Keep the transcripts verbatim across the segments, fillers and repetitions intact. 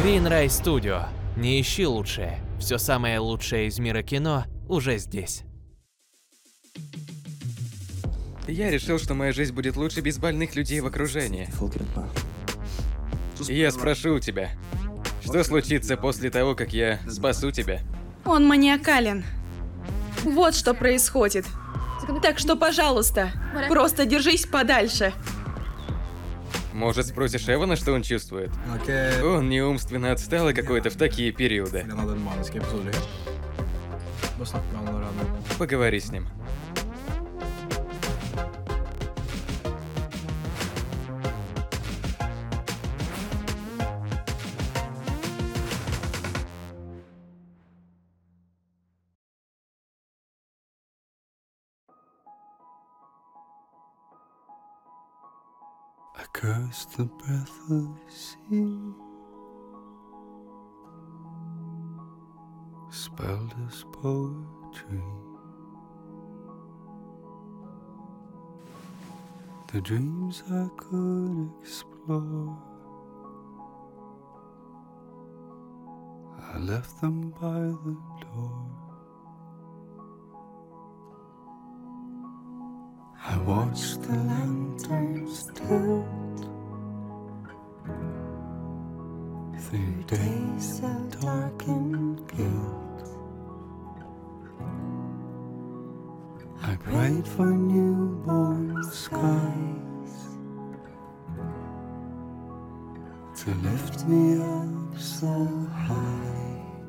Green Ray Studio. Не ищи лучшее. Все самое лучшее из мира кино уже здесь. Я решил, что моя жизнь будет лучше без больных людей в окружении. И я спрошу у тебя, что случится после того, как я спасу тебя? Он маниакален. Вот что происходит. Так что, пожалуйста, просто держись подальше. Может, спросишь Эвана, что он чувствует? Он не умственно отсталый какой-то в такие периоды. Поговори с ним. I curse the breath of the sea, spelled as poetry. The dreams I could explore, I left them by the door. I watched the lanterns tilt through days of darkened guilt. I prayed for newborn skies to lift me up so high.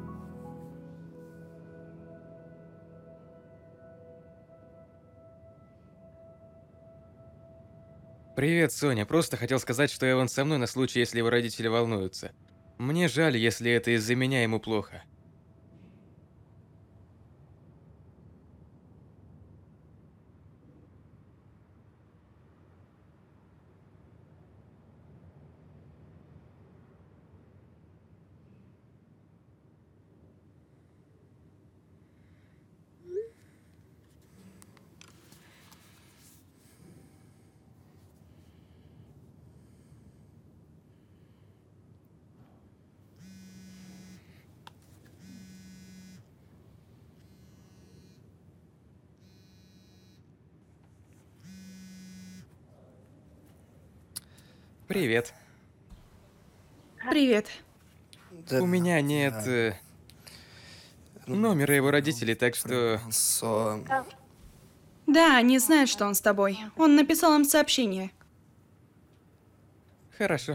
Привет, Соня. Просто хотел сказать, что Эван со мной на случай, если его родители волнуются. Мне жаль, если это из-за меня ему плохо. Привет. Привет. У меня нет э, номера его родителей, так что... Да, они знают, что он с тобой. Он написал им сообщение. Хорошо.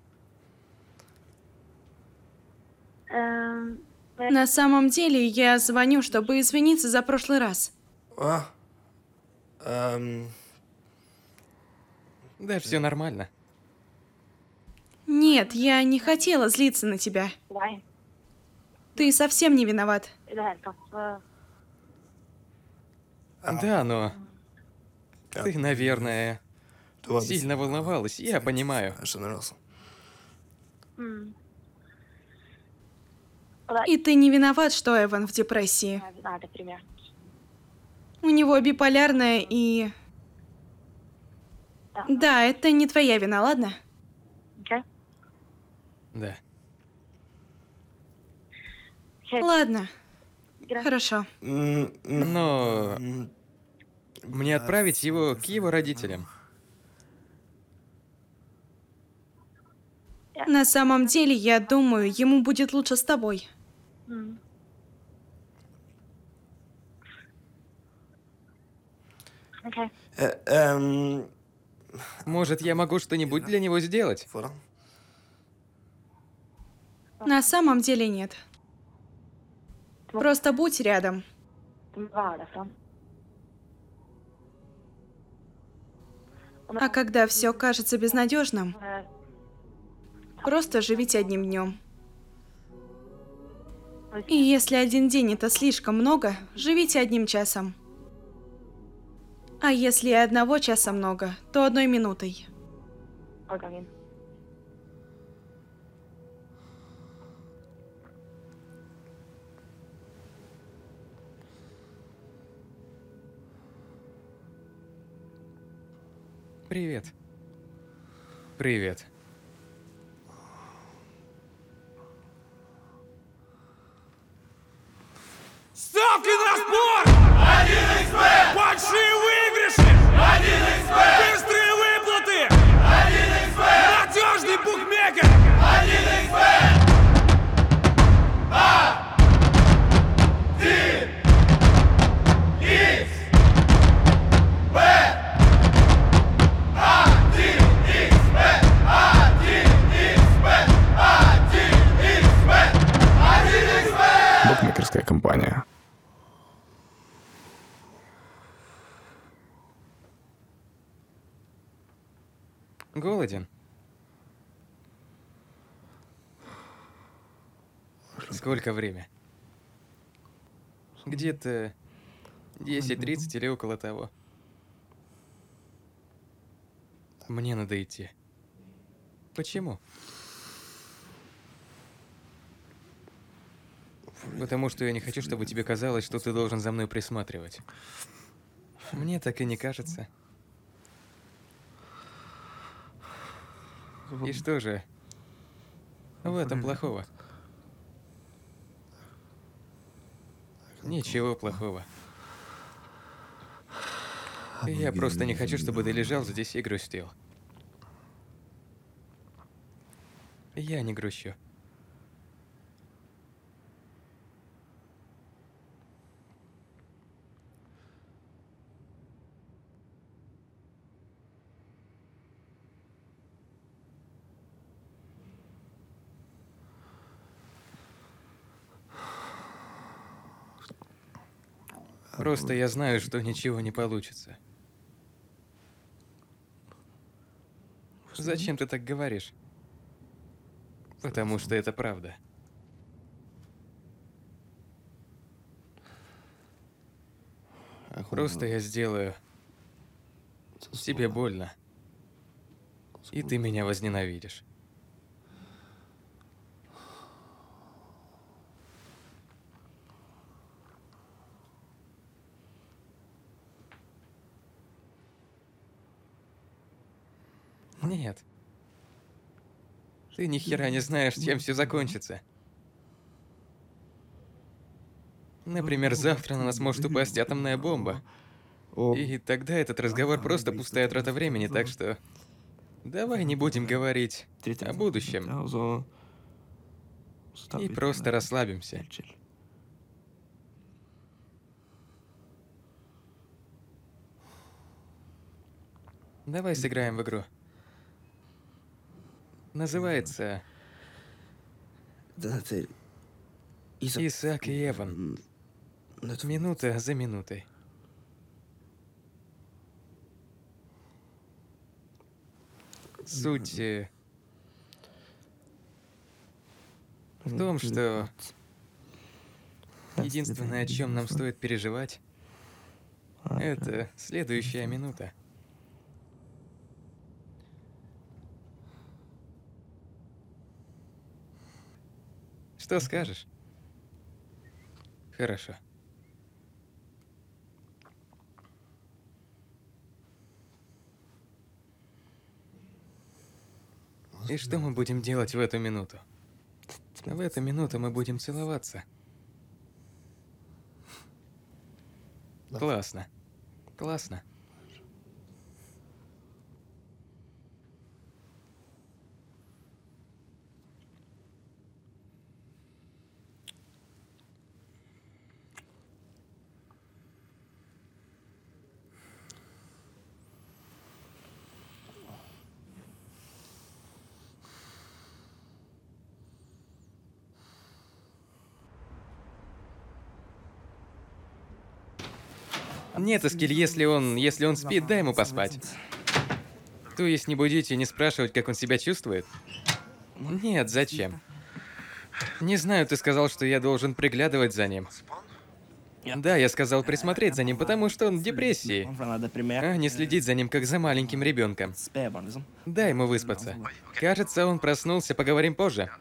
На самом деле, я звоню, чтобы извиниться за прошлый раз. А? Эм... Да, все нормально. Нет, я не хотела злиться на тебя. Ты совсем не виноват. Да, но... Ты, наверное, сильно волновалась, я понимаю. И ты не виноват, что Эван в депрессии. У него биполярное и... Да, это не твоя вина, ладно? Да. Ладно. Хорошо. Но... Мне отправить его к его родителям? На самом деле, я думаю, ему будет лучше с тобой. Э, эм... Может, я могу что-нибудь для него сделать? На самом деле нет. Просто будь рядом. А когда все кажется безнадежным, просто живите одним днем. И если один день это слишком много, живите одним часом. А если и одного часа много, то одной минутой. Привет. Привет. Ставки на спорт! один икс бет! Большие выигрыши! один икс бет! Быстрые выплаты! один икс бет! Надежный букмекер! один икс бет! Букмекерская компания. Голоден? Сколько время? Где-то десять тридцать или около того. Мне надо идти. Почему? Потому что я не хочу, чтобы тебе казалось, что ты должен за мной присматривать. Мне так и не кажется. И что же в этом плохого? Ничего плохого. Я просто не хочу, чтобы ты лежал здесь и грустил. Я не грущу. Просто я знаю, что ничего не получится. Зачем ты так говоришь? Потому что это правда. Просто я сделаю тебе больно. И ты меня возненавидишь. Нет. Ты ни хера не знаешь, чем все закончится. Например, завтра на нас может упасть атомная бомба. И тогда этот разговор просто пустая трата времени, так что... Давай не будем говорить о будущем. И просто расслабимся. Давай сыграем в игру. Называется Исаак и Эван. Минута за минутой. Суть э, в том, что единственное, о чем нам стоит переживать, это следующая минута. Что скажешь? Хорошо. И что мы будем делать в эту минуту? В эту минуту мы будем целоваться. Классно. Классно. Нет, Эскиль, если он, если он спит, дай ему поспать. То есть не будить и не спрашивать, как он себя чувствует? Нет, зачем? Не знаю, ты сказал, что я должен приглядывать за ним. Да, я сказал присмотреть за ним, потому что он в депрессии. А не следить за ним, как за маленьким ребенком. Дай ему выспаться. Кажется, он проснулся, поговорим позже.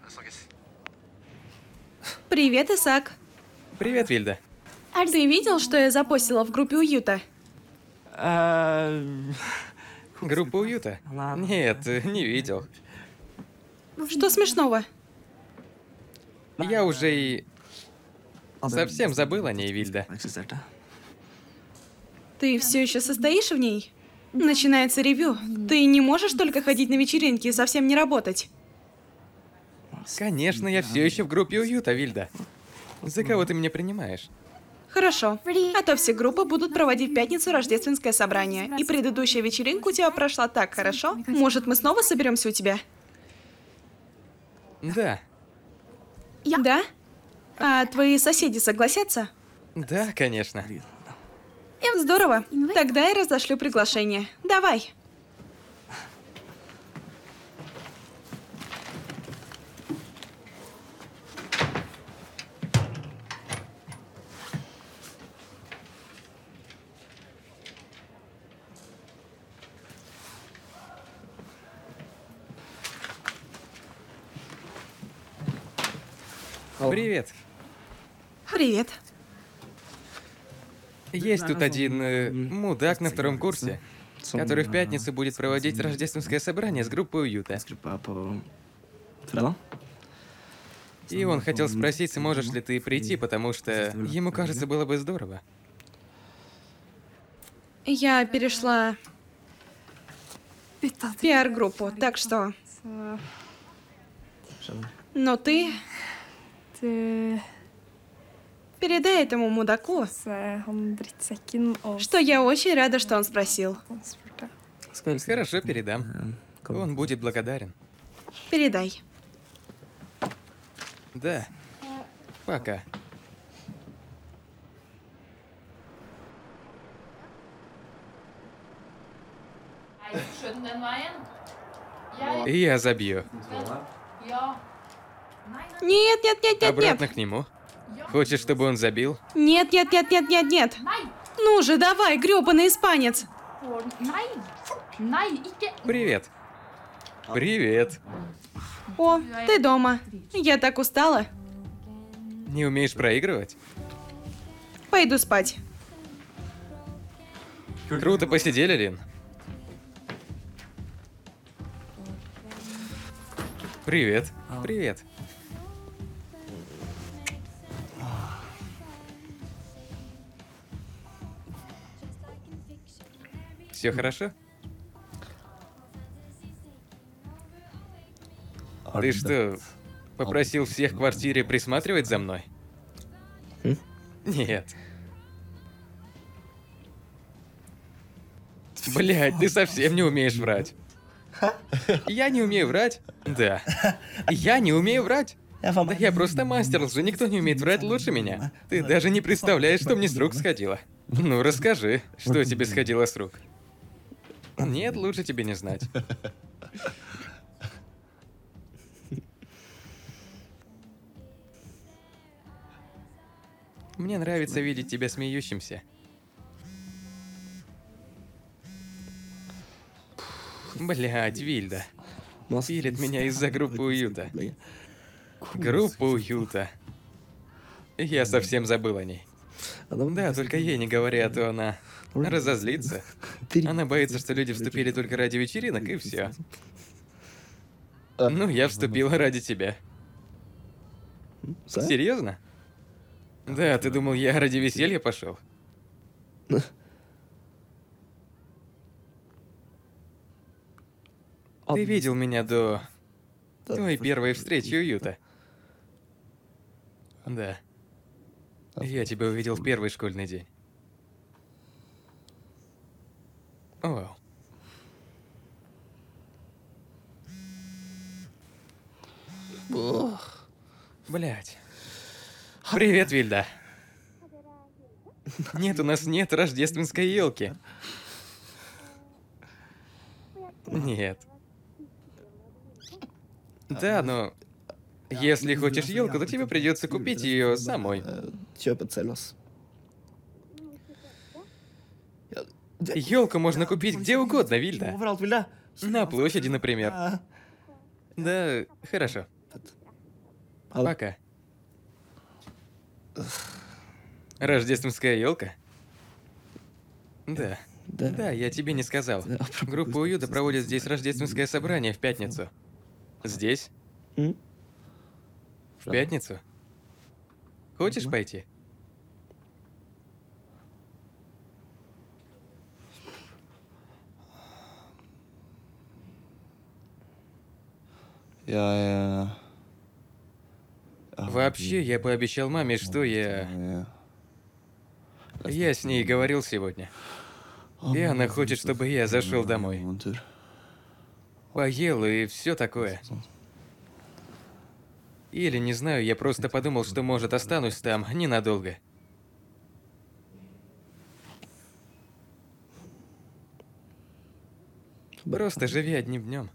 Привет, Исаак. Привет, Вильда. Ты видел, что я запостила в группе уюта? Группа уюта? Нет, не видел. Что смешного? Я уже и Совсем забыл о ней, Вильда. Ты все еще состоишь в ней? Начинается ревью. Ты не можешь только ходить на вечеринки и совсем не работать. Конечно, я все еще в группе уюта, Вильда. За кого ты меня принимаешь? Хорошо. А то все группы будут проводить в пятницу рождественское собрание. И предыдущая вечеринка у тебя прошла так хорошо. Может, мы снова соберемся у тебя? Да, Да? А твои соседи согласятся? да, конечно. Здорово. Тогда я разошлю приглашение. Давай. Привет. Привет. Есть тут один э, мудак на втором курсе, который в пятницу будет проводить рождественское собрание с группой уюта. И он хотел спросить, сможешь ли ты прийти, потому что ему кажется, было бы здорово. Я перешла в пиар-группу, так что... Но ты Du передай этому мудаку, se han drittsekken og что я очень рада, что он спросил. han spurte. Хорошо, передам. Он будет благодарен. Передай. Да. Пока. Skjønn den veien. Jeg Я забью. Ja. Нет, нет, нет, нет, Обратно нет. к нему. Хочешь, чтобы он забил? Нет, нет, нет, нет, нет, нет. Ну же, давай, грёбаный испанец. Får den Nei! Nei, ikke Привет. Привет. О, ты дома. Я так устала. Не умеешь проигрывать? Пойду спать. Круто посидели, Лин. Привет. Привет. Все хорошо? Ты что, попросил всех в квартире присматривать за мной? Нет. Блядь, ты совсем не умеешь врать. Я не умею врать? Да. Я не умею врать? Да я просто мастер лжи, никто не умеет врать лучше меня. Ты даже не представляешь, что мне с рук сходило. Ну, расскажи, что тебе сходило с рук. Нет, лучше тебе не знать. Мне нравится видеть тебя смеющимся. Блядь, Вильда. Пилит меня из-за группы уюта. Группа уюта. Я совсем забыл о ней. Да, только ей не говоря, а то она разозлится. Она боится, что люди вступили только ради вечеринок, и все. Ну, я вступила ради тебя. Серьезно? Да, ты думал, я ради веселья пошел? Ты видел меня до той первой встречи уюта? Да. Я тебя увидел в первый школьный день. Вау. Блять. Привет, Вильда. Нет, у нас нет рождественской елки. Нет. Да, но если хочешь елку, то тебе придется купить ее самой. Елку можно купить где угодно, Вильда. На площади, например. Да, хорошо. Пока. Рождественская елка? Да. Да, я тебе не сказал. Группа уюта проводит здесь рождественское собрание в пятницу. Здесь? В пятницу? Хочешь пойти? Я... Вообще, я пообещал маме, что я... Я с ней говорил сегодня. И она хочет, чтобы я зашел домой. Поел и все такое. Или, не знаю, я просто подумал, что, может, останусь там ненадолго. Просто живи одним днем.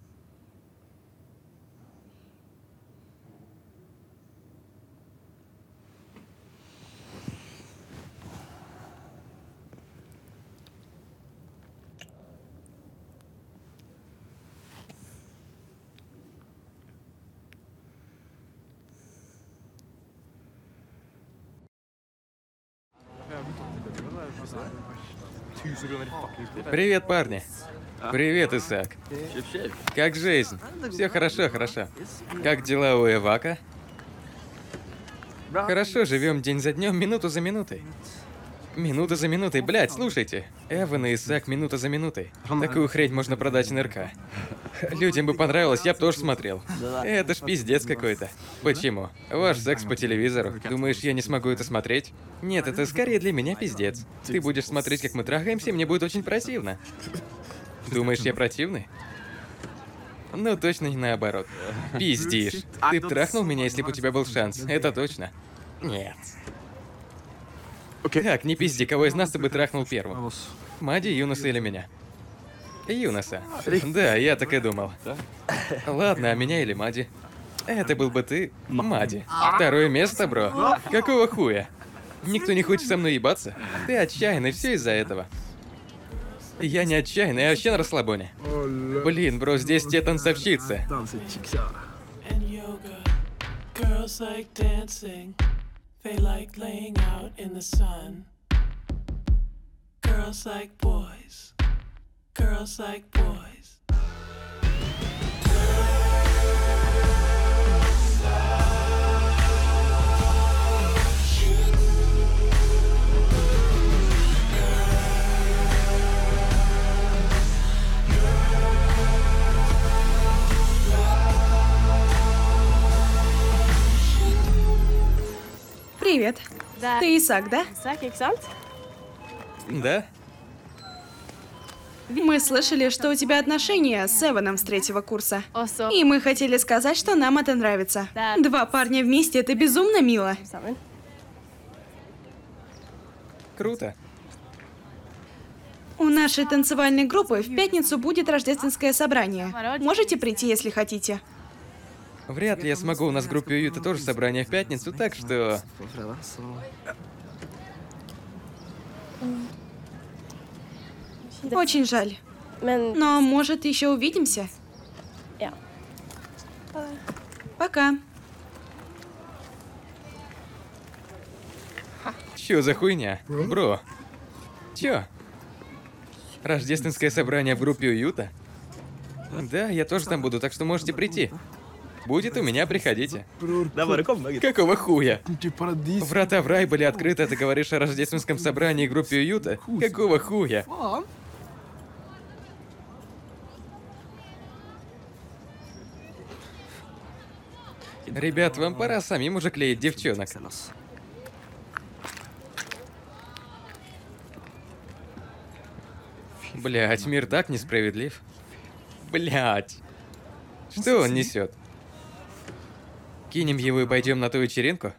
Привет, парни. Привет, Исаак. Как жизнь? Все хорошо, хорошо. Как дела у Эвака? Хорошо, живем день за днем, минуту за минутой. Минута за минутой, блядь, слушайте. Эван и Исаак минута за минутой. Такую хрень можно продать в НРК. Людям бы понравилось, я бы тоже смотрел. Это ж пиздец какой-то. Почему? Ваш секс по телевизору. Думаешь, я не смогу это смотреть? Нет, это скорее для меня пиздец. Ты будешь смотреть, как мы трахаемся, и мне будет очень противно. Думаешь, я противный? Ну, точно не наоборот. Пиздишь. Ты б трахнул меня, если бы у тебя был шанс. Это точно. Нет. Так, не пизди, кого из нас ты бы трахнул первым? Мади, Юноса или меня? Юноса. Да, я так и думал. Ладно, а меня или Мади? Это был бы ты, Мади. Второе место, бро. Какого хуя? Никто не хочет со мной ебаться? Ты отчаянный, все из-за этого. Я не отчаянный, я вообще на расслабоне. Блин, бро, здесь те танцовщицы. They like laying out in the sun. Girls like boys. Girls like boys. Привет. Да. Ты Исаак, да? Исаак, ikke sant? Да? Мы слышали, что у тебя отношения с Эваном с третьего курса. Og så И мы хотели сказать, что нам это нравится. Да. Два парня вместе — это безумно мило. sammen. Круто. У нашей танцевальной группы в пятницу будет рождественское собрание. Можете прийти, если хотите. Вряд ли я смогу, у нас в группе Уюта тоже собрание в пятницу, так что... Очень жаль. Men Но, может, еще увидимся? ja. Пока. Чё за хуйня? Бро. Чё? Рождественское собрание в группе Уюта? Да, я тоже там буду, так что можете прийти. Будет у меня, приходите. Какого хуя? Врата в рай были открыты, а ты говоришь о рождественском собрании в группе Уюта? Какого хуя? Ребят, вам пора самим уже клеить девчонок. Блять, мир так несправедлив. Блять. Что он несет? Кинем его и пойдем на ту вечеринку?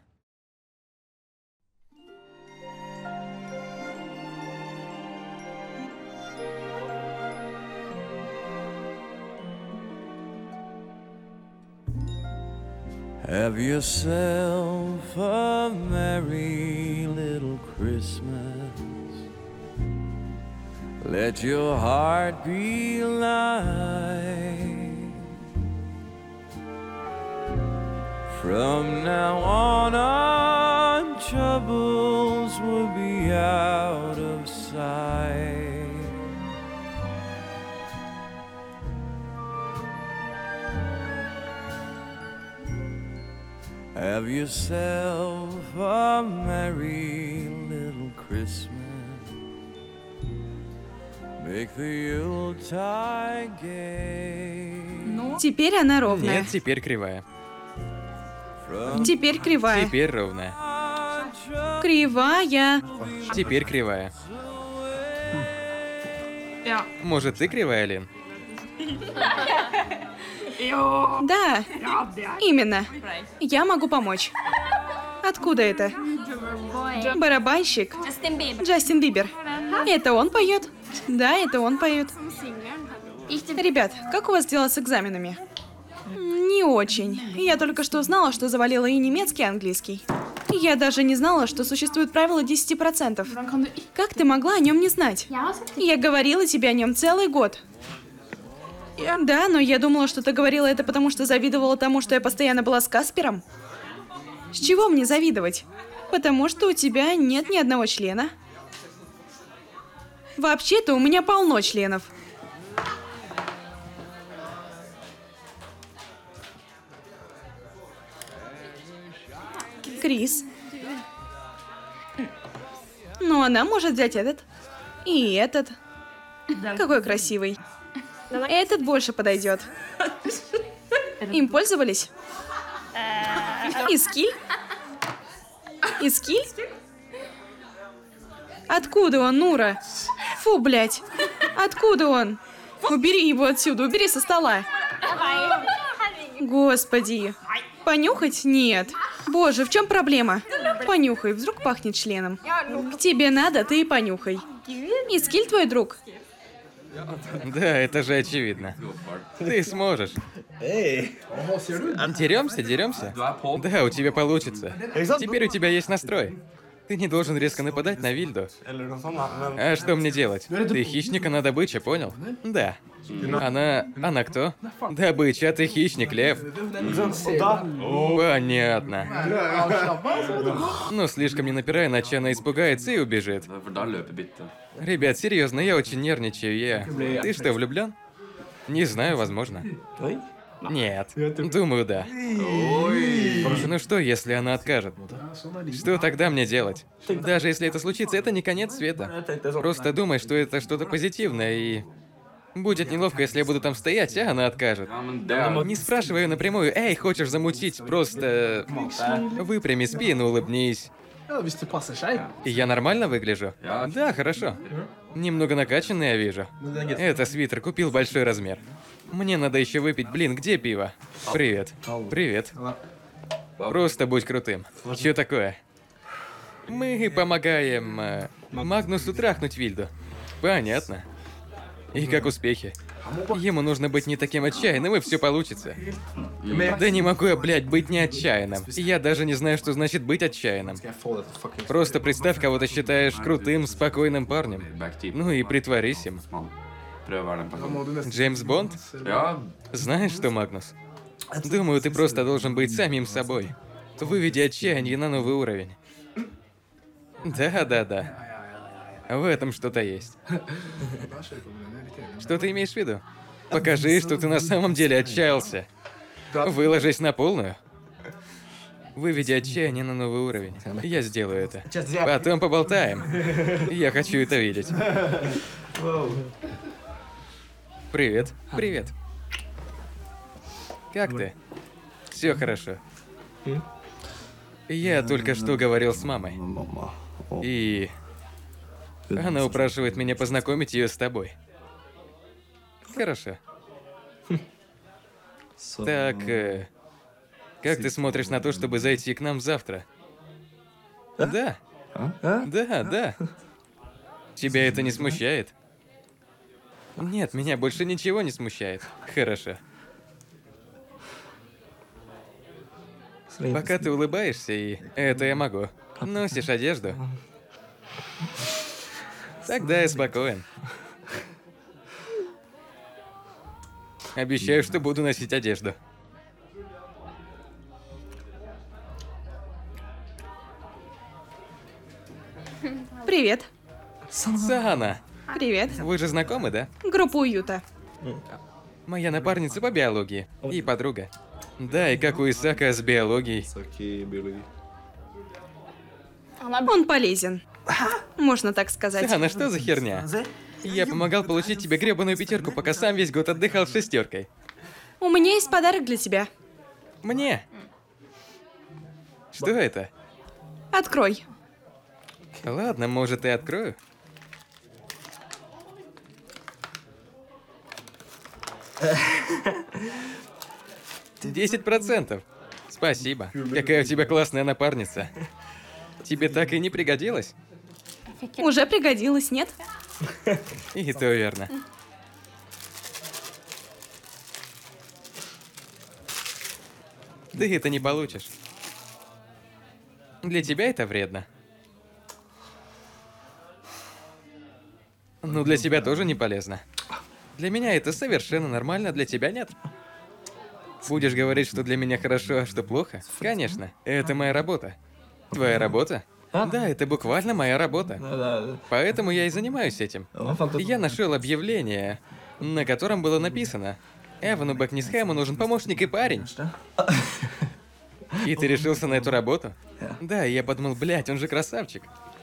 Have yourself a merry little Christmas. Let your heart be light. From now on, our troubles will be out of sight. Have yourself a merry little Christmas. Make the Yuletide gay. Ну, Теперь она ровная. Нет, теперь кривая. Теперь кривая. Теперь ровная. Кривая. Теперь кривая. ja. Может, ты кривая, Лин? Да, именно. Я могу помочь. Откуда это? Барабанщик. Джастин Бибер. Это он поет? Да, это он поет. Ребят, как у вас дела с экзаменами? Не очень. Я только что узнала, что завалила и немецкий, и английский. Я даже не знала, что существует правило десять процентов. Hvordan kan du ikke? Как ты могла о нем не знать? Jeg har sagt det. Я говорила тебе о нем целый год. Да, но я думала, что ты говорила это потому, что завидовала тому, что я постоянно была с Каспером. С чего мне завидовать? Потому что у тебя нет ни одного члена. Вообще-то у меня полно членов. Крис. Ну, она может взять этот. И этот. Какой красивый. Этот больше подойдет. Им пользовались? Искиль? Искиль? Откуда он, Нура? Фу, блядь. Откуда он? Убери его отсюда, убери со стола. Господи. Понюхать? Нет. Боже, в чем проблема? Понюхай, вдруг пахнет членом. Тебе надо, ты и понюхай. Искиль твой друг? Да, это же очевидно. Ты сможешь. Деремся, деремся? Да, у тебя получится. Теперь у тебя есть настрой. Ты не должен резко нападать на Вильду. А что мне делать? Ты хищник, она добыча, понял? Да. Она... она кто? Добыча, ты хищник, лев. Понятно. Ну, слишком не напирай, иначе она испугается и убежит. Ребят, серьезно, я очень нервничаю, я... Ты что, влюблен? Не знаю, возможно. Нет. Думаю, да. Ну что, если она откажет? Что тогда мне делать? Даже если это случится, это не конец света. Просто думай, что это что-то позитивное, и... Будет неловко, если я буду там стоять, а она откажет. Не спрашивай её напрямую, эй, хочешь замутить? Просто... Выпрями спину, улыбнись. И я нормально выгляжу? Да, хорошо. Немного накачанный, я вижу. Это свитер, купил большой размер. Мне надо еще выпить. Блин, где пиво? Привет. Привет. Просто будь крутым. Чё такое? Мы помогаем э, Магнусу трахнуть Вильду. Понятно. И как успехи? Ему нужно быть не таким отчаянным, и все получится. Да не могу я, блядь, быть не отчаянным. Я даже не знаю, что значит быть отчаянным. Просто представь, кого ты считаешь крутым, спокойным парнем. Ну и притворись им. Джеймс Бонд? Знаешь что, Магнус? Думаю, ты просто должен быть самим собой. Выведи отчаяние на новый уровень. Да-да-да. В этом что-то есть. Что ты имеешь в виду? Покажи, что ты на самом деле отчаялся. Выложись на полную. Выведи отчаяние на новый уровень. Я сделаю это. Потом поболтаем. Я хочу это видеть. Привет. Привет. Как ты? Все хорошо. Я только что говорил с мамой. И... она упрашивает меня познакомить ее с тобой. Хорошо. Так, э, как ты смотришь на то, чтобы зайти к нам завтра? Да. Да, да. Тебя это не смущает? Нет, меня больше ничего не смущает. Хорошо. Пока ты улыбаешься, и это я могу. Носишь одежду. Тогда я спокоен. Обещаю, что буду носить одежду. Привет. Сана, Привет. вы же знакомы, да? Группа уюта. Моя напарница по биологии и подруга. Да, и как у Исака с биологией. Он полезен. Можно так сказать. Сана, что за херня? Я помогал получить тебе гребаную пятерку, пока сам весь год отдыхал с шестеркой. У меня есть подарок для тебя. Мне? Что это? Открой. Ладно, может, и открою. Десять процентов. Спасибо. Какая у тебя классная напарница. Тебе так и не пригодилось? Уже пригодилось, нет? И то верно. Ты это не получишь. Для тебя это вредно. Ну, для тебя тоже не полезно. Для меня это совершенно нормально, для тебя нет. Будешь говорить, что для меня хорошо, а что плохо? Конечно, это моя работа. Твоя работа? Да, это буквально моя работа. Поэтому я и занимаюсь этим. Я нашел объявление, на котором было написано: Эвану Бэкнисхэму нужен помощник и парень. И ты решился на эту работу? Да, и я подумал, блядь, он же красавчик.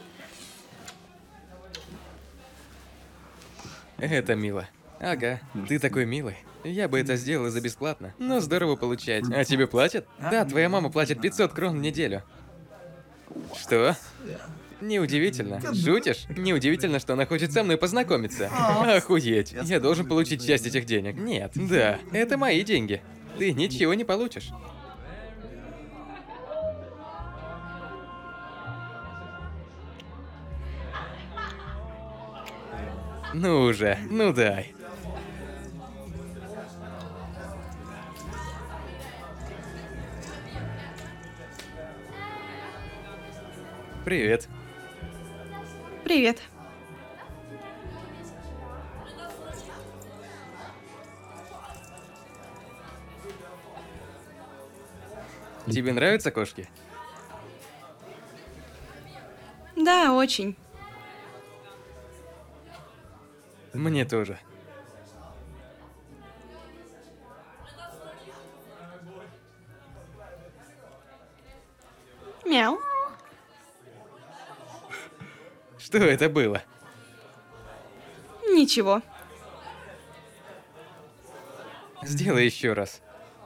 Это мило. Ага, ты такой милый. Я бы это сделал и за бесплатно. Но здорово получать. А тебе платят? Да, твоя мама платит пятьсот крон в неделю. Что? Неудивительно. Шутишь? Неудивительно, что она хочет со мной познакомиться. Охуеть. Я должен получить часть этих денег. Нет. Да, это мои деньги. Ты ничего не получишь. Ну уже, ну дай. Привет. Привет. Тебе нравятся кошки? Да, очень. Мне тоже. Мяу. Что это было? Ничего. Сделай еще раз.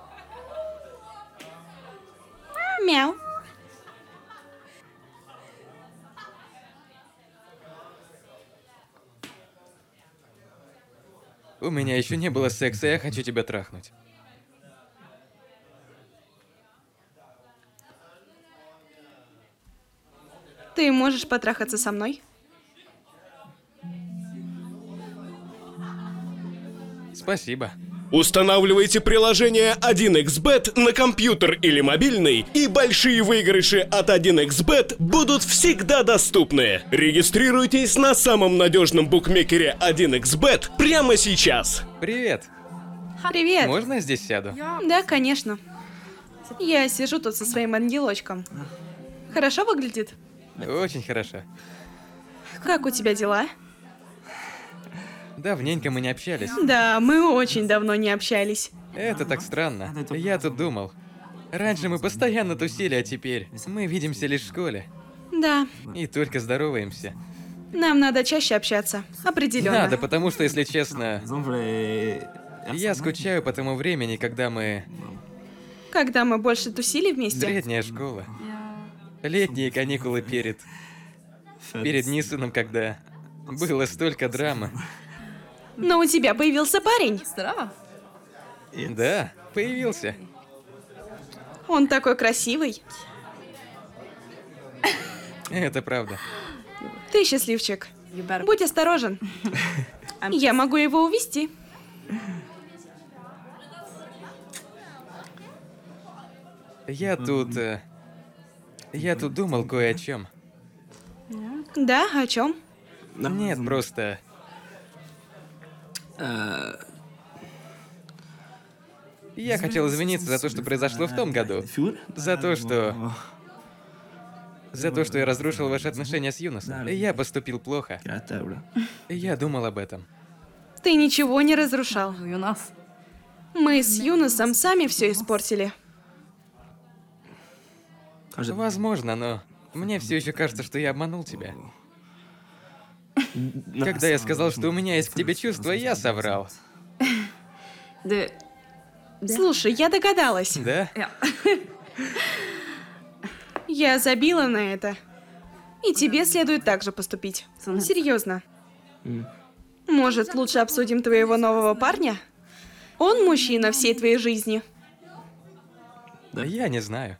Мяу. У меня еще не было секса, я хочу тебя трахнуть. Ты можешь потрахаться со мной? Спасибо. Устанавливайте приложение один икс бет на компьютер или мобильный, и большие выигрыши от один икс бет будут всегда доступны. Регистрируйтесь на самом надежном букмекере один икс бет прямо сейчас. Привет. Привет. Можно я здесь сяду? Да, конечно. Я сижу тут со своим ангелочком. Хорошо выглядит? Очень хорошо. Как у тебя дела? Давненько мы не общались. Да, мы очень давно не общались. Это так странно. Я тут думал. Раньше мы постоянно тусили, а теперь мы видимся лишь в школе. Да, И только здороваемся. нам надо чаще общаться. Определенно. Надо, потому что, если честно, я скучаю по тому времени, когда мы... Когда мы больше тусили вместе. Средняя школа. Летние каникулы перед... Перед Ниссаном, когда было столько драмы. Но у тебя появился парень. Да, появился. Он такой красивый. Это правда. Ты счастливчик. Будь осторожен. Я могу его увезти. Я тут... э, Я тут думал кое о чем. Да, о чем? Нет, просто... Я хотел извиниться за то, что произошло в том году. За то, что... За то, что я разрушил ваши отношения с Юносом. Я поступил плохо. Я думал об этом. Ты ничего не разрушал. Мы с Юнусом сами все испортили. Возможно, но мне все еще кажется, что я обманул тебя. Когда я сказал, что у меня есть к тебе чувства, я соврал. Слушай, я догадалась. Да? Я забила на это. И тебе следует так же поступить. Серьезно. Может, лучше обсудим твоего нового парня? Он мужчина всей твоей жизни. Я не знаю.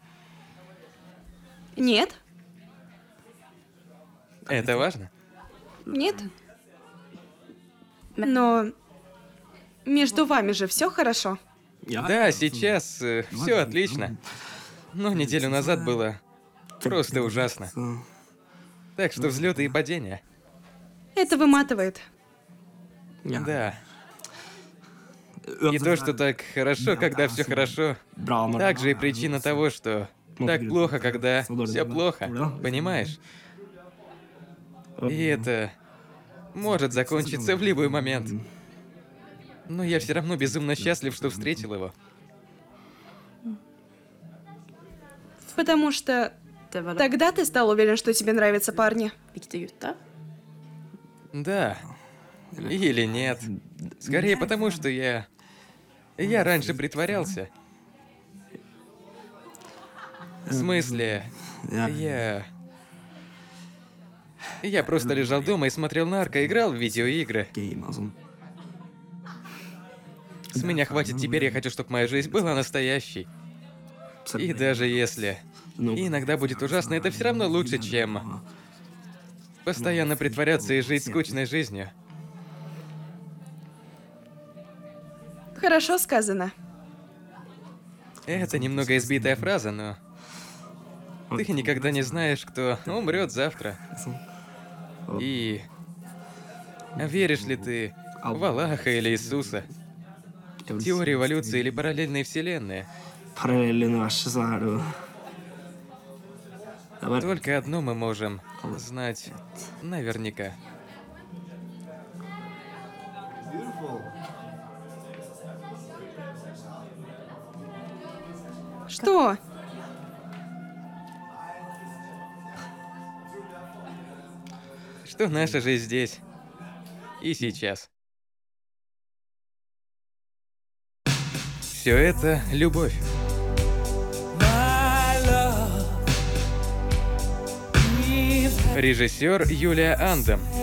Нет? Это важно? Нет? Но между вами же все хорошо? Да, сейчас все отлично. Но неделю назад было просто ужасно. Так что взлеты и падения. Это выматывает. Да. И то, что так хорошо, когда все хорошо, также и причина того, что так плохо, когда все плохо. Понимаешь? И это может закончиться в любой момент. Но я все равно безумно счастлив, что встретил его. Потому что тогда ты стал уверен, что тебе нравятся парни. Да. Или нет. Скорее потому, что я... Я раньше притворялся. В смысле, я... Я просто лежал дома и смотрел нарко, играл в видеоигры. С меня хватит, теперь я хочу, чтобы моя жизнь была настоящей. И даже если иногда будет ужасно, это все равно лучше, чем постоянно притворяться и жить скучной жизнью. Хорошо сказано. Это немного избитая фраза, но ты никогда не знаешь, кто умрет завтра. И веришь ли ты в Аллаха или Иисуса? Теорию эволюции или параллельные вселенные? Только одно мы можем знать наверняка. Что? Что наша жизнь здесь и сейчас. Все это любовь. Режиссер Юлия Андем.